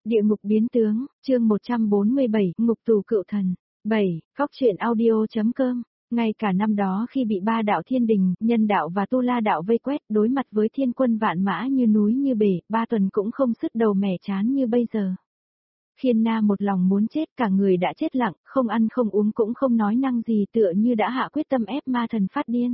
Địa ngục biến tướng, chương 147, ngục tù cựu thần. 7. Cóc truyện audio.com. Ngay cả năm đó khi bị ba đạo thiên đình, nhân đạo và tu la đạo vây quét, đối mặt với thiên quân vạn mã như núi như bể, ba tuần cũng không sứt đầu mẻ chán như bây giờ. Khiên Na một lòng muốn chết, cả người đã chết lặng, không ăn không uống cũng không nói năng gì, tựa như đã hạ quyết tâm ép ma thần phát điên.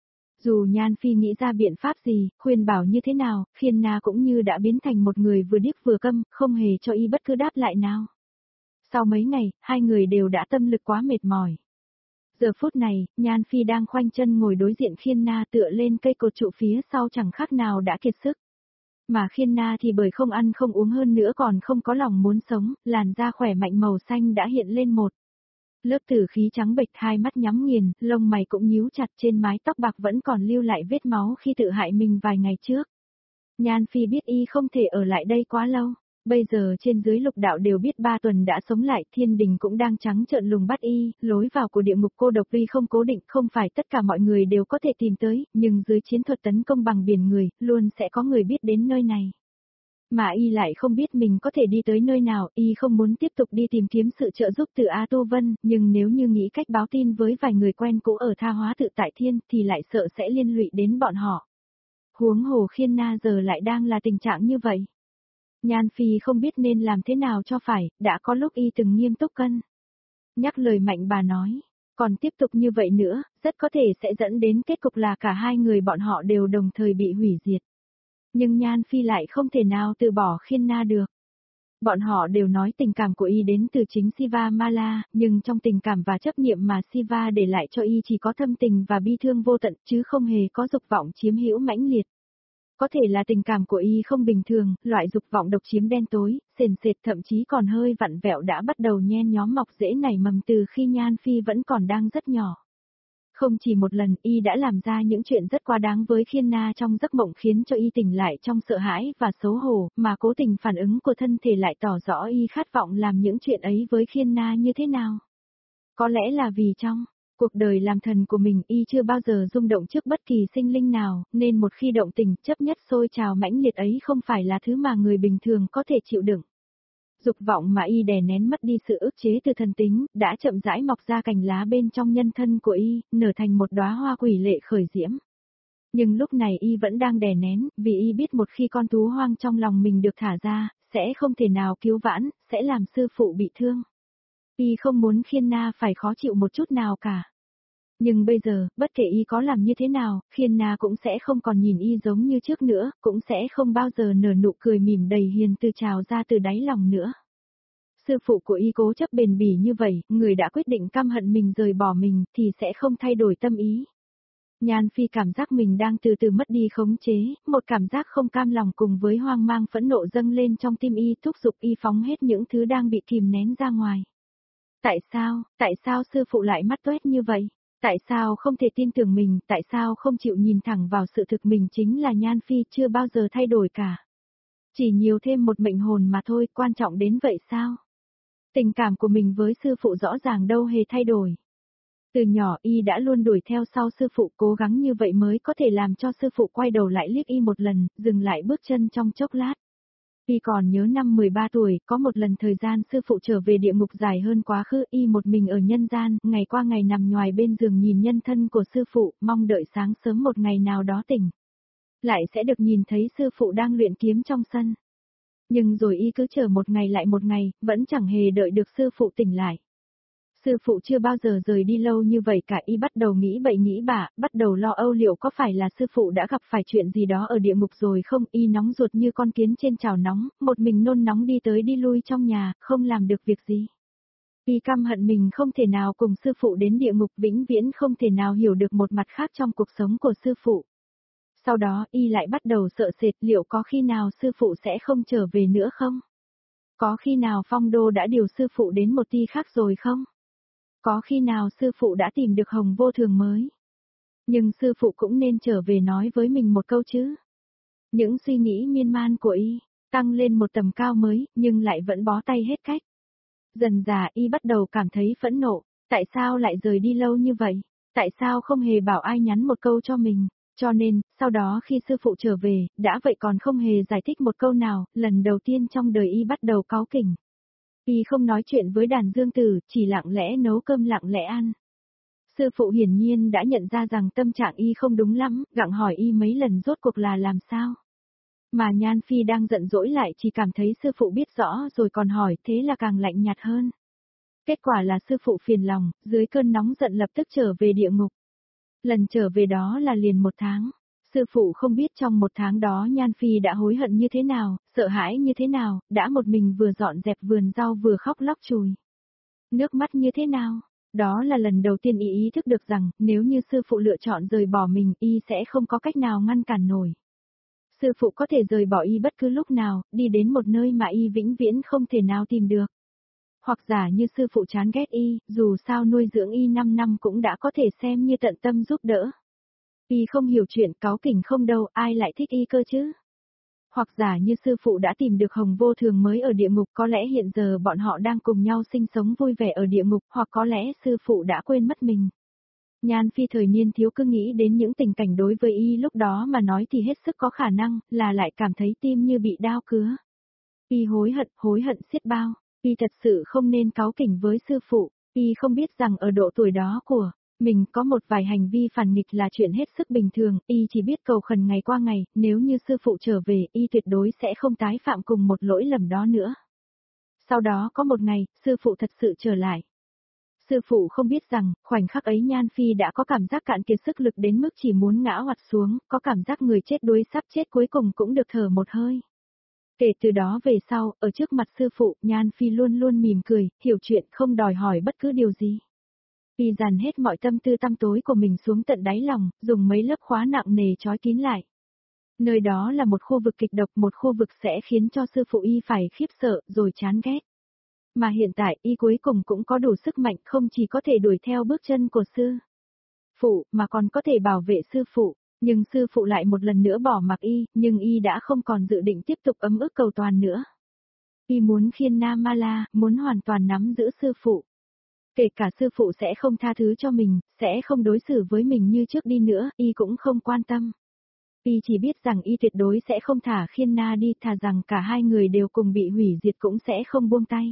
Dù Nhan Phi nghĩ ra biện pháp gì, khuyên bảo như thế nào, Khiên Na cũng như đã biến thành một người vừa điếc vừa câm, không hề cho y bất cứ đáp lại nào. Sau mấy ngày, hai người đều đã tâm lực quá mệt mỏi. Giờ phút này, Nhan Phi đang khoanh chân ngồi đối diện Khiên Na, tựa lên cây cột trụ phía sau chẳng khác nào đã kiệt sức. Mà Khiên Na thì bởi không ăn không uống hơn nữa còn không có lòng muốn sống, làn da khỏe mạnh màu xanh đã hiện lên một lớp tử khí trắng bệch, hai mắt nhắm nghiền, lông mày cũng nhíu chặt, trên mái tóc bạc vẫn còn lưu lại vết máu khi tự hại mình vài ngày trước. Nhan Phi biết y không thể ở lại đây quá lâu. Bây giờ trên dưới lục đạo đều biết ba tuần đã sống lại, thiên đình cũng đang trắng trợn lùng bắt y, lối vào của địa ngục cô độc tuy không cố định, không phải tất cả mọi người đều có thể tìm tới, nhưng dưới chiến thuật tấn công bằng biển người, luôn sẽ có người biết đến nơi này. Mà y lại không biết mình có thể đi tới nơi nào, y không muốn tiếp tục đi tìm kiếm sự trợ giúp từ A Tu Vân, nhưng nếu như nghĩ cách báo tin với vài người quen cũ ở Tha Hóa Tự Tại Thiên thì lại sợ sẽ liên lụy đến bọn họ. Huống hồ Khiên Na giờ lại đang là tình trạng như vậy. Nhan Phi không biết nên làm thế nào cho phải, đã có lúc y từng nghiêm túc cân nhắc lời Mạnh bà nói, còn tiếp tục như vậy nữa, rất có thể sẽ dẫn đến kết cục là cả hai người bọn họ đều đồng thời bị hủy diệt. Nhưng Nhan Phi lại không thể nào từ bỏ Khiên Na được. Bọn họ đều nói tình cảm của y đến từ chính Siva Mala, nhưng trong tình cảm và chấp niệm mà Siva để lại cho y chỉ có thâm tình và bi thương vô tận, chứ không hề có dục vọng chiếm hữu mãnh liệt. Có thể là tình cảm của y không bình thường, loại dục vọng độc chiếm đen tối, sền sệt thậm chí còn hơi vặn vẹo đã bắt đầu nhen nhóm mọc rễ nảy mầm từ khi Nhan Phi vẫn còn đang rất nhỏ. Không chỉ một lần y đã làm ra những chuyện rất quá đáng với Khiên Na trong giấc mộng khiến cho y tỉnh lại trong sợ hãi và xấu hổ, mà cố tình phản ứng của thân thể lại tỏ rõ y khát vọng làm những chuyện ấy với Khiên Na như thế nào. Có lẽ là vì trong cuộc đời làm thần của mình y chưa bao giờ rung động trước bất kỳ sinh linh nào, nên một khi động tình chấp nhất sôi trào mãnh liệt ấy không phải là thứ mà người bình thường có thể chịu đựng. Dục vọng mà y đè nén mất đi sự ức chế từ thần tính, đã chậm rãi mọc ra cành lá bên trong nhân thân của y, nở thành một đóa hoa quỷ lệ khởi diễm. Nhưng lúc này y vẫn đang đè nén, vì y biết một khi con thú hoang trong lòng mình được thả ra, sẽ không thể nào cứu vãn, sẽ làm sư phụ bị thương. Y không muốn Khiên Na phải khó chịu một chút nào cả. Nhưng bây giờ, bất kể y có làm như thế nào, Khiên Na cũng sẽ không còn nhìn y giống như trước nữa, cũng sẽ không bao giờ nở nụ cười mỉm đầy hiền từ trào ra từ đáy lòng nữa. Sư phụ của y cố chấp bền bỉ như vậy, người đã quyết định căm hận mình rời bỏ mình, thì sẽ không thay đổi tâm ý. Nhan Phi cảm giác mình đang từ từ mất đi khống chế, một cảm giác không cam lòng cùng với hoang mang phẫn nộ dâng lên trong tim y, thúc giục y phóng hết những thứ đang bị kìm nén ra ngoài. Tại sao sư phụ lại mắt toét như vậy? Tại sao không thể tin tưởng mình, tại sao không chịu nhìn thẳng vào sự thực mình chính là Nhan Phi chưa bao giờ thay đổi cả? Chỉ nhiều thêm một mệnh hồn mà thôi, quan trọng đến vậy sao? Tình cảm của mình với sư phụ rõ ràng đâu hề thay đổi. Từ nhỏ y đã luôn đuổi theo sau sư phụ, cố gắng như vậy mới có thể làm cho sư phụ quay đầu lại liếc y một lần, dừng lại bước chân trong chốc lát. Y còn nhớ năm 13 tuổi, có một lần thời gian sư phụ trở về địa ngục dài hơn quá khứ, y một mình ở nhân gian, ngày qua ngày nằm nhoài bên giường nhìn nhân thân của sư phụ, mong đợi sáng sớm một ngày nào đó tỉnh. Lại sẽ được nhìn thấy sư phụ đang luyện kiếm trong sân. Nhưng rồi y cứ chờ một ngày lại một ngày, vẫn chẳng hề đợi được sư phụ tỉnh lại. Sư phụ chưa bao giờ rời đi lâu như vậy cả, y bắt đầu nghĩ bậy nghĩ bạ, bắt đầu lo âu liệu có phải là sư phụ đã gặp phải chuyện gì đó ở địa ngục rồi không, y nóng ruột như con kiến trên chảo nóng, một mình nôn nóng đi tới đi lui trong nhà, không làm được việc gì. Y căm hận mình không thể nào cùng sư phụ đến địa ngục, vĩnh viễn không thể nào hiểu được một mặt khác trong cuộc sống của sư phụ. Sau đó y lại bắt đầu sợ sệt liệu có khi nào sư phụ sẽ không trở về nữa không? Có khi nào Phong Đô đã điều sư phụ đến một ty khác rồi không? Có khi nào sư phụ đã tìm được Hồng Vô Thường mới? Nhưng sư phụ cũng nên trở về nói với mình một câu chứ. Những suy nghĩ miên man của y, tăng lên một tầm cao mới, nhưng lại vẫn bó tay hết cách. Dần dà y bắt đầu cảm thấy phẫn nộ, tại sao lại rời đi lâu như vậy? Tại sao không hề bảo ai nhắn một câu cho mình? Cho nên, sau đó khi sư phụ trở về, đã vậy còn không hề giải thích một câu nào, lần đầu tiên trong đời y bắt đầu cáu kỉnh. Y không nói chuyện với đàn dương tử, chỉ lặng lẽ nấu cơm lặng lẽ ăn. Sư phụ hiển nhiên đã nhận ra rằng tâm trạng y không đúng lắm, gặng hỏi y mấy lần rốt cuộc là làm sao. Mà Nhan Phi đang giận dỗi lại chỉ cảm thấy sư phụ biết rõ rồi còn hỏi, thế là càng lạnh nhạt hơn. Kết quả là sư phụ phiền lòng, dưới cơn nóng giận lập tức trở về địa ngục. Lần trở về đó là liền 1 tháng. Sư phụ không biết trong 1 tháng đó Nhan Phi đã hối hận như thế nào, sợ hãi như thế nào, đã một mình vừa dọn dẹp vườn rau vừa khóc lóc chùi. Nước mắt như thế nào? Đó là lần đầu tiên y ý thức được rằng, nếu như sư phụ lựa chọn rời bỏ mình, y sẽ không có cách nào ngăn cản nổi. Sư phụ có thể rời bỏ y bất cứ lúc nào, đi đến một nơi mà y vĩnh viễn không thể nào tìm được. Hoặc giả như sư phụ chán ghét y, dù sao nuôi dưỡng y 5 năm cũng đã có thể xem như tận tâm giúp đỡ. Y không hiểu chuyện cáu kỉnh không đâu, ai lại thích y cơ chứ? Hoặc giả như sư phụ đã tìm được hồng vô thường mới ở địa ngục, có lẽ hiện giờ bọn họ đang cùng nhau sinh sống vui vẻ ở địa ngục, hoặc có lẽ sư phụ đã quên mất mình. Nhan Phi thời niên thiếu cứ nghĩ đến những tình cảnh đối với y lúc đó mà nói thì hết sức có khả năng, là lại cảm thấy tim như bị đao cứa. Y hối hận xiết bao, y thật sự không nên cáu kỉnh với sư phụ, y không biết rằng ở độ tuổi đó của mình có một vài hành vi phản nghịch là chuyện hết sức bình thường, y chỉ biết cầu khẩn ngày qua ngày, nếu như sư phụ trở về, y tuyệt đối sẽ không tái phạm cùng một lỗi lầm đó nữa. Sau đó có một ngày, sư phụ thật sự trở lại. Sư phụ không biết rằng, khoảnh khắc ấy Nhan Phi đã có cảm giác cạn kiệt sức lực đến mức chỉ muốn ngã oặt xuống, có cảm giác người chết đuối sắp chết cuối cùng cũng được thở một hơi. Kể từ đó về sau, ở trước mặt sư phụ, Nhan Phi luôn luôn mỉm cười, hiểu chuyện không đòi hỏi bất cứ điều gì. Y dàn hết mọi tâm tư tăm tối của mình xuống tận đáy lòng, dùng mấy lớp khóa nặng nề trói kín lại. Nơi đó là một khu vực kịch độc, một khu vực sẽ khiến cho sư phụ y phải khiếp sợ, rồi chán ghét. Mà hiện tại y cuối cùng cũng có đủ sức mạnh không chỉ có thể đuổi theo bước chân của sư phụ, mà còn có thể bảo vệ sư phụ. Nhưng sư phụ lại một lần nữa bỏ mặc y, nhưng y đã không còn dự định tiếp tục ấm ức cầu toàn nữa. Y muốn khiên Nam Ma La, muốn hoàn toàn nắm giữ sư phụ. Kể cả sư phụ sẽ không tha thứ cho mình, sẽ không đối xử với mình như trước đi nữa, y cũng không quan tâm. Y chỉ biết rằng y tuyệt đối sẽ không thả khiên na đi, thà rằng cả hai người đều cùng bị hủy diệt cũng sẽ không buông tay.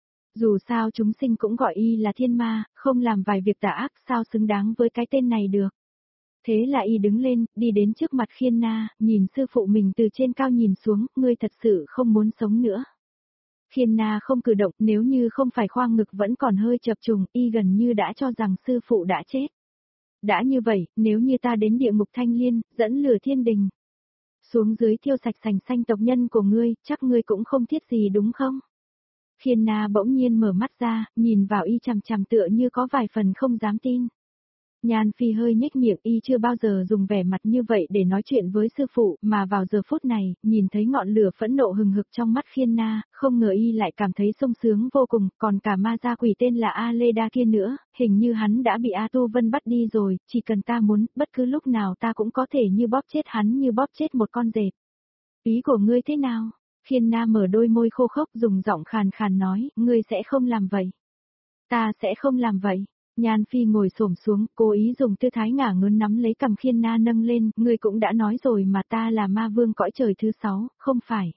Dù sao chúng sinh cũng gọi y là thiên ma, không làm vài việc tà ác sao xứng đáng với cái tên này được. Thế là y đứng lên, đi đến trước mặt khiên na, nhìn sư phụ mình từ trên cao nhìn xuống, ngươi thật sự không muốn sống nữa. Khiên na không cử động, nếu như không phải khoang ngực vẫn còn hơi chập trùng, y gần như đã cho rằng sư phụ đã chết. Đã như vậy, nếu như ta đến địa ngục Thanh Liên, dẫn lửa thiên đình, xuống dưới thiêu sạch sành xanh tộc nhân của ngươi, chắc ngươi cũng không thiết gì đúng không? Khiên na bỗng nhiên mở mắt ra, nhìn vào y chằm chằm tựa như có vài phần không dám tin. Nhan Phi hơi nhếch miệng, y chưa bao giờ dùng vẻ mặt như vậy để nói chuyện với sư phụ, mà vào giờ phút này, nhìn thấy ngọn lửa phẫn nộ hừng hực trong mắt khiên na, không ngờ y lại cảm thấy sung sướng vô cùng, còn cả ma gia quỷ tên là A Lê Đa kia nữa, hình như hắn đã bị A Tu Vân bắt đi rồi, chỉ cần ta muốn, bất cứ lúc nào ta cũng có thể như bóp chết hắn như bóp chết một con dẹp. Ý của ngươi thế nào? Khiên na mở đôi môi khô khốc dùng giọng khàn khàn nói, ngươi sẽ không làm vậy. Ta sẽ không làm vậy. Nhan Phi ngồi xổm xuống, cố ý dùng tư thái ngả ngớn nắm lấy cầm khiên na nâng lên, ngươi cũng đã nói rồi mà ta là ma vương cõi trời thứ 6, không phải.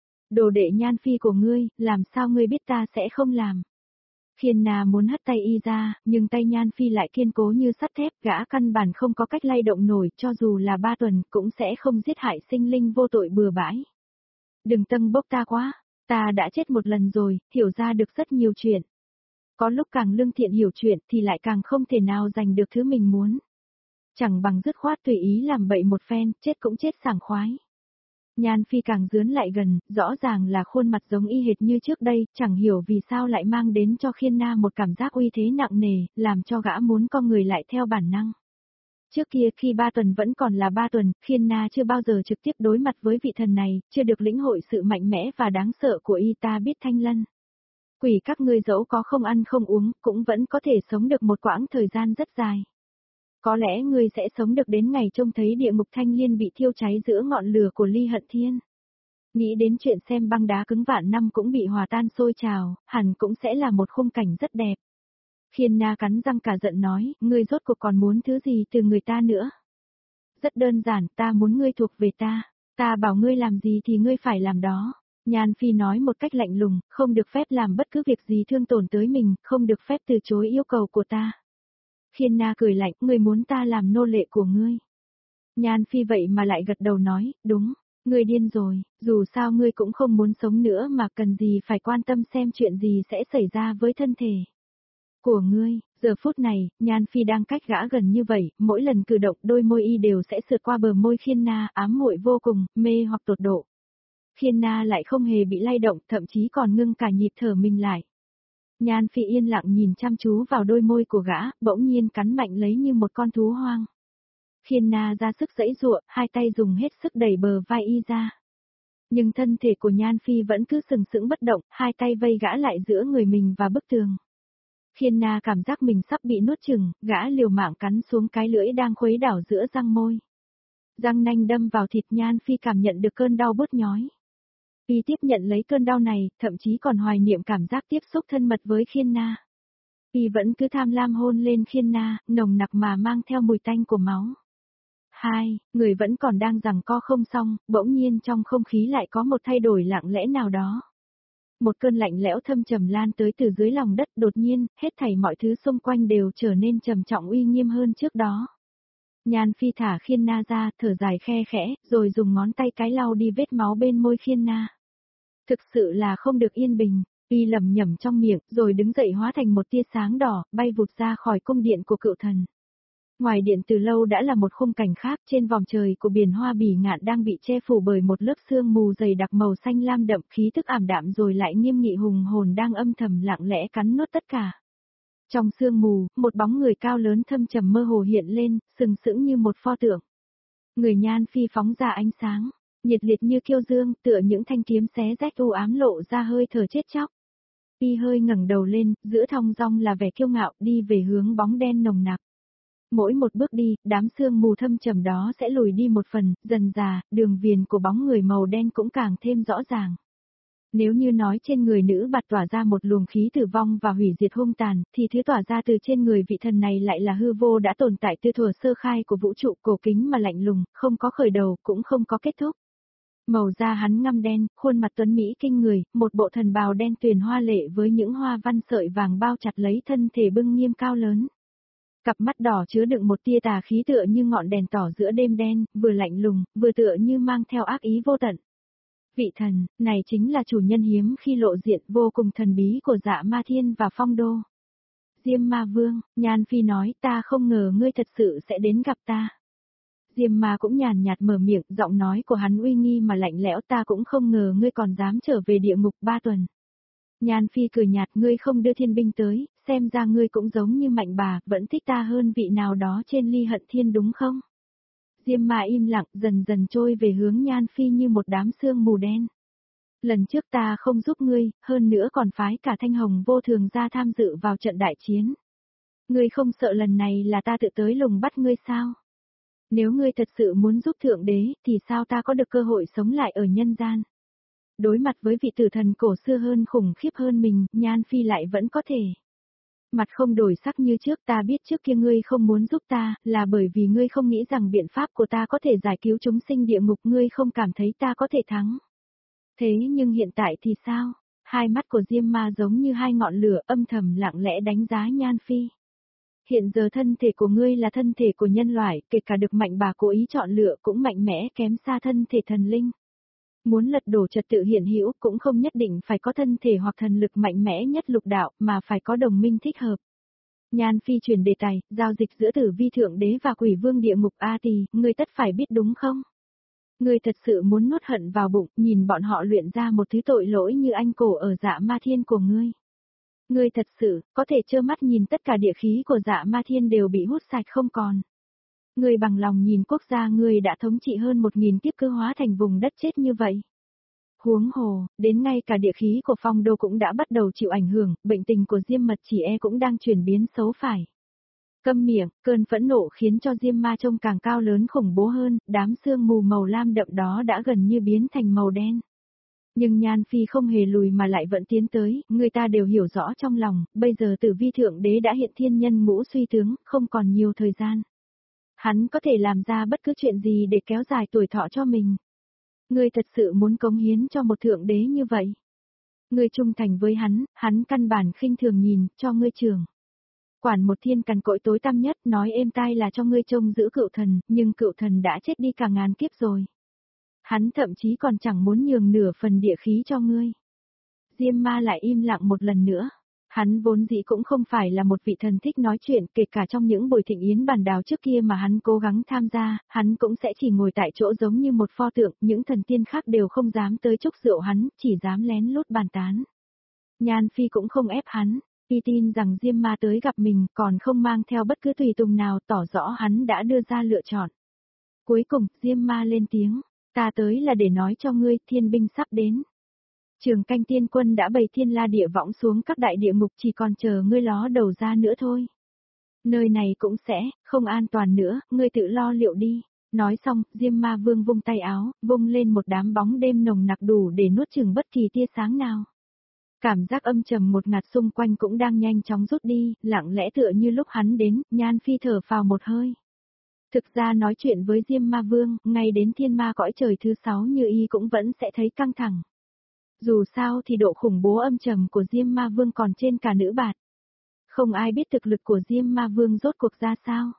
Đồ đệ Nhan Phi của ngươi, làm sao ngươi biết ta sẽ không làm. Khiên na muốn hất tay y ra, nhưng tay Nhan Phi lại kiên cố như sắt thép, gã căn bản không có cách lay động nổi, cho dù là 3 tuần, cũng sẽ không giết hại sinh linh vô tội bừa bãi. Đừng tâng bốc ta quá, ta đã chết một lần rồi, hiểu ra được rất nhiều chuyện. Có lúc càng lương thiện hiểu chuyện thì lại càng không thể nào giành được thứ mình muốn. Chẳng bằng dứt khoát tùy ý làm bậy một phen, chết cũng chết sảng khoái. Nhan Phi càng dướn lại gần, rõ ràng là khuôn mặt giống y hệt như trước đây, chẳng hiểu vì sao lại mang đến cho Khiên Na một cảm giác uy thế nặng nề, làm cho gã muốn con người lại theo bản năng. Trước kia khi 3 tuần vẫn còn là 3 tuần, Khiên Na chưa bao giờ trực tiếp đối mặt với vị thần này, chưa được lĩnh hội sự mạnh mẽ và đáng sợ của y. Ta biết Thanh Lân. Quỷ các ngươi dẫu có không ăn không uống, cũng vẫn có thể sống được một quãng thời gian rất dài. Có lẽ ngươi sẽ sống được đến ngày trông thấy địa ngục Thanh Liên bị thiêu cháy giữa ngọn lửa của Ly Hận Thiên. Nghĩ đến chuyện xem băng đá cứng vạn năm cũng bị hòa tan sôi trào, hẳn cũng sẽ là một khung cảnh rất đẹp. Khiên Na cắn răng cả giận nói, ngươi rốt cuộc còn muốn thứ gì từ người ta nữa? Rất đơn giản, ta muốn ngươi thuộc về ta bảo ngươi làm gì thì ngươi phải làm đó. Nhan Phi nói một cách lạnh lùng, không được phép làm bất cứ việc gì thương tổn tới mình, không được phép từ chối yêu cầu của ta. Khiên Na cười lạnh, ngươi muốn ta làm nô lệ của ngươi. Nhan Phi vậy mà lại gật đầu nói, đúng, ngươi điên rồi, dù sao ngươi cũng không muốn sống nữa mà cần gì phải quan tâm xem chuyện gì sẽ xảy ra với thân thể của ngươi. Giờ phút này, Nhan Phi đang cách gã gần như vậy, mỗi lần cử động đôi môi y đều sẽ sượt qua bờ môi Khiên Na, ám muội vô cùng, mê hoặc tột độ. Khiên Na lại không hề bị lay động, thậm chí còn ngưng cả nhịp thở mình lại. Nhan Phi yên lặng nhìn chăm chú vào đôi môi của gã, bỗng nhiên cắn mạnh lấy như một con thú hoang. Khiên Na ra sức giãy giụa, hai tay dùng hết sức đẩy bờ vai y ra. Nhưng thân thể của Nhan Phi vẫn cứ sừng sững bất động, hai tay vây gã lại giữa người mình và bức tường. Khiên Na cảm giác mình sắp bị nuốt chửng, gã liều mạng cắn xuống cái lưỡi đang khuấy đảo giữa răng môi. Răng nanh đâm vào thịt, Nhan Phi cảm nhận được cơn đau bứt nhói. Y tiếp nhận lấy cơn đau này, thậm chí còn hoài niệm cảm giác tiếp xúc thân mật với Khiên Na. Y vẫn cứ tham lam hôn lên Khiên Na, nồng nặc mà mang theo mùi tanh của máu. Người vẫn còn đang giằng co không xong, bỗng nhiên trong không khí lại có một thay đổi lặng lẽ nào đó. Một cơn lạnh lẽo thâm trầm lan tới từ dưới lòng đất, đột nhiên, hết thảy mọi thứ xung quanh đều trở nên trầm trọng uy nghiêm hơn trước đó. Nhan Phi thả Khiên Na ra, thở dài khe khẽ, rồi dùng ngón tay cái lau đi vết máu bên môi Khiên Na. Thực sự là không được yên bình, y lẩm nhẩm trong miệng, rồi đứng dậy hóa thành một tia sáng đỏ, bay vụt ra khỏi cung điện của cựu thần. Ngoài điện từ lâu đã là một khung cảnh khác, trên vòm trời của biển Hoa Bỉ Ngạn đang bị che phủ bởi một lớp sương mù dày đặc màu xanh lam đậm, khí tức ảm đạm rồi lại nghiêm nghị hùng hồn đang âm thầm lặng lẽ cắn nuốt tất cả. Trong sương mù, một bóng người cao lớn thâm trầm mơ hồ hiện lên, sừng sững như một pho tượng. Người Nhan Phi phóng ra ánh sáng, nhiệt liệt như kiêu dương, tựa những thanh kiếm xé rách u ám lộ ra hơi thở chết chóc. Y hơi ngẩng đầu lên, giữa thong dong là vẻ kiêu ngạo, đi về hướng bóng đen nồng nặc. Mỗi một bước đi, đám sương mù thâm trầm đó sẽ lùi đi một phần, dần dà, đường viền của bóng người màu đen cũng càng thêm rõ ràng. Nếu như nói trên người nữ bạt tỏa ra một luồng khí tử vong và hủy diệt hung tàn, thì thứ tỏa ra từ trên người vị thần này lại là hư vô đã tồn tại từ thuở sơ khai của vũ trụ, cổ kính mà lạnh lùng, không có khởi đầu, cũng không có kết thúc. Màu da hắn ngăm đen, khuôn mặt tuấn mỹ kinh người, một bộ thần bào đen tuyền hoa lệ với những hoa văn sợi vàng bao chặt lấy thân thể bưng nghiêm cao lớn. Cặp mắt đỏ chứa đựng một tia tà khí tựa như ngọn đèn tỏ giữa đêm đen, vừa lạnh lùng, vừa tựa như mang theo ác ý vô tận. Vị thần, này chính là chủ nhân hiếm khi lộ diện vô cùng thần bí của Dạ Ma Thiên và Phong Đô. Diêm Ma Vương, Nhan Phi nói, ta không ngờ ngươi thật sự sẽ đến gặp ta. Diêm Ma cũng nhàn nhạt mở miệng, giọng nói của hắn uy nghi mà lạnh lẽo, ta cũng không ngờ ngươi còn dám trở về địa ngục 3 tuần. Nhan Phi cười nhạt, ngươi không đưa thiên binh tới, xem ra ngươi cũng giống như Mạnh Bà, vẫn thích ta hơn vị nào đó trên Ly Hận Thiên đúng không? Diêm Ma im lặng, dần dần trôi về hướng Nhan Phi như một đám sương mù đen. Lần trước ta không giúp ngươi, hơn nữa còn phái cả Thanh Hồng Vô Thường ra tham dự vào trận đại chiến. Ngươi không sợ lần này là ta tự tới lùng bắt ngươi sao? Nếu ngươi thật sự muốn giúp Thượng Đế, thì sao ta có được cơ hội sống lại ở nhân gian? Đối mặt với vị tử thần cổ xưa hơn khủng khiếp hơn mình, Nhan Phi lại vẫn có thể. Mặt không đổi sắc như trước, ta biết trước kia ngươi không muốn giúp ta, là bởi vì ngươi không nghĩ rằng biện pháp của ta có thể giải cứu chúng sinh địa ngục, ngươi không cảm thấy ta có thể thắng. Thế nhưng hiện tại thì sao? Hai mắt của Diêm Ma giống như hai ngọn lửa âm thầm lặng lẽ đánh giá Nhan Phi. Hiện giờ thân thể của ngươi là thân thể của nhân loại, kể cả được Mạnh Bà cố ý chọn lựa cũng mạnh mẽ kém xa thân thể thần linh. Muốn lật đổ trật tự hiện hữu cũng không nhất định phải có thân thể hoặc thần lực mạnh mẽ nhất lục đạo, mà phải có đồng minh thích hợp. Nhan Phi chuyển đề tài, giao dịch giữa Tử Vi Thượng Đế và Quỷ Vương địa ngục A Tỳ, ngươi tất phải biết đúng không? Ngươi thật sự muốn nuốt hận vào bụng, nhìn bọn họ luyện ra một thứ tội lỗi như anh cổ ở Dạ Ma Thiên của ngươi. Ngươi thật sự, có thể trơ mắt nhìn tất cả địa khí của Dạ Ma Thiên đều bị hút sạch không còn. Ngươi bằng lòng nhìn quốc gia ngươi đã thống trị hơn 1000 kiếp cứ hóa thành vùng đất chết như vậy. Huống hồ, đến ngay cả địa khí của Phong Đô cũng đã bắt đầu chịu ảnh hưởng, bệnh tình của Diêm Mật Chỉ cũng đang chuyển biến xấu phải. Câm miệng, cơn phẫn nộ khiến cho Diêm Ma trông càng cao lớn khủng bố hơn, đám sương mù màu lam đậm đó đã gần như biến thành màu đen. Nhưng Nhan Phi không hề lùi mà lại vẫn tiến tới, người ta đều hiểu rõ trong lòng, bây giờ Tử Vi Thượng Đế đã hiện thiên nhân ngũ suy tướng, không còn nhiều thời gian. Hắn có thể làm ra bất cứ chuyện gì để kéo dài tuổi thọ cho mình. Ngươi thật sự muốn cống hiến cho một thượng đế như vậy. Ngươi trung thành với hắn căn bản khinh thường nhìn, cho ngươi trưởng. Quản một thiên cằn cỗi tối tăm nhất, nói êm tai là cho ngươi trông giữ cựu thần, nhưng cựu thần đã chết đi cả ngàn kiếp rồi. Hắn thậm chí còn chẳng muốn nhường nửa phần địa khí cho ngươi. Diêm ma lại im lặng một lần nữa. Hắn vốn dĩ cũng không phải là một vị thần thích nói chuyện, kể cả trong những buổi thịnh yến bàn đào trước kia mà hắn cố gắng tham gia, hắn cũng sẽ chỉ ngồi tại chỗ giống như một pho tượng, những thần tiên khác đều không dám tới chúc rượu hắn, chỉ dám lén lút bàn tán. Nhan Phi cũng không ép hắn, y tin rằng Diêm ma tới gặp mình còn không mang theo bất cứ tùy tùng nào, tỏ rõ hắn đã đưa ra lựa chọn. Cuối cùng, Diêm ma lên tiếng, ta tới là để nói cho ngươi, thiên binh sắp đến. Trường canh tiên quân đã bày thiên la địa võng xuống các đại địa ngục, chỉ còn chờ ngươi ló đầu ra nữa thôi. Nơi này cũng sẽ, không an toàn nữa, ngươi tự lo liệu đi. Nói xong, Diêm ma vương vung tay áo, vung lên một đám bóng đêm nồng nặc đủ để nuốt chửng bất kỳ tia sáng nào. Cảm giác âm trầm một ngạt xung quanh cũng đang nhanh chóng rút đi, lặng lẽ tựa như lúc hắn đến, Nhan Phi thở phào một hơi. Thực ra nói chuyện với Diêm ma vương, ngay đến thiên ma cõi trời thứ 6 như y cũng vẫn sẽ thấy căng thẳng. Dù sao thì độ khủng bố âm trầm của Diêm ma vương còn trên cả nữ bạt. Không ai biết thực lực của Diêm ma vương rốt cuộc ra sao.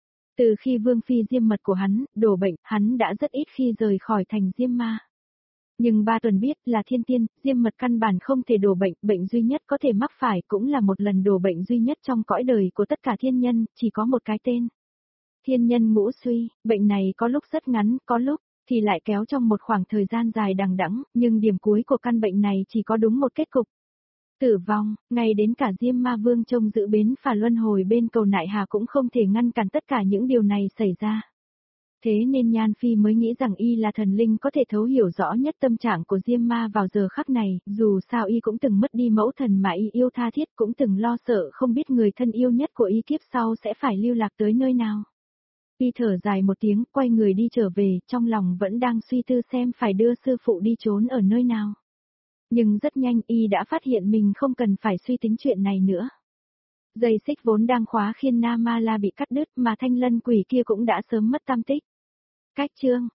Từ khi vương phi Diêm mật của hắn đổ bệnh, hắn đã rất ít khi rời khỏi thành Diêm ma. Nhưng 3 tuần biết là thiên tiên, Diêm mật căn bản không thể đổ bệnh, bệnh duy nhất có thể mắc phải cũng là một lần đổ bệnh duy nhất trong cõi đời của tất cả thiên nhân, chỉ có một cái tên. Thiên nhân ngũ suy, bệnh này có lúc rất ngắn, có lúc thì lại kéo trong một khoảng thời gian dài đằng đẵng, nhưng điểm cuối của căn bệnh này chỉ có đúng một kết cục. Tử vong, ngay đến cả Diêm ma vương trông giữ bến phà luân hồi bên cầu Nại Hà cũng không thể ngăn cản tất cả những điều này xảy ra. Thế nên Nhan Phi mới nghĩ rằng y là thần linh có thể thấu hiểu rõ nhất tâm trạng của Diêm ma vào giờ khắc này, dù sao y cũng từng mất đi mẫu thần mà y yêu tha thiết, cũng từng lo sợ không biết người thân yêu nhất của y kiếp sau sẽ phải lưu lạc tới nơi nào. Y thở dài một tiếng, quay người đi trở về, trong lòng vẫn đang suy tư xem phải đưa sư phụ đi trốn ở nơi nào. Nhưng rất nhanh y đã phát hiện mình không cần phải suy tính chuyện này nữa. Dây xích vốn đang khóa khiên Na Ma La bị cắt đứt mà thanh lân quỷ kia cũng đã sớm mất tam tích. Cách chương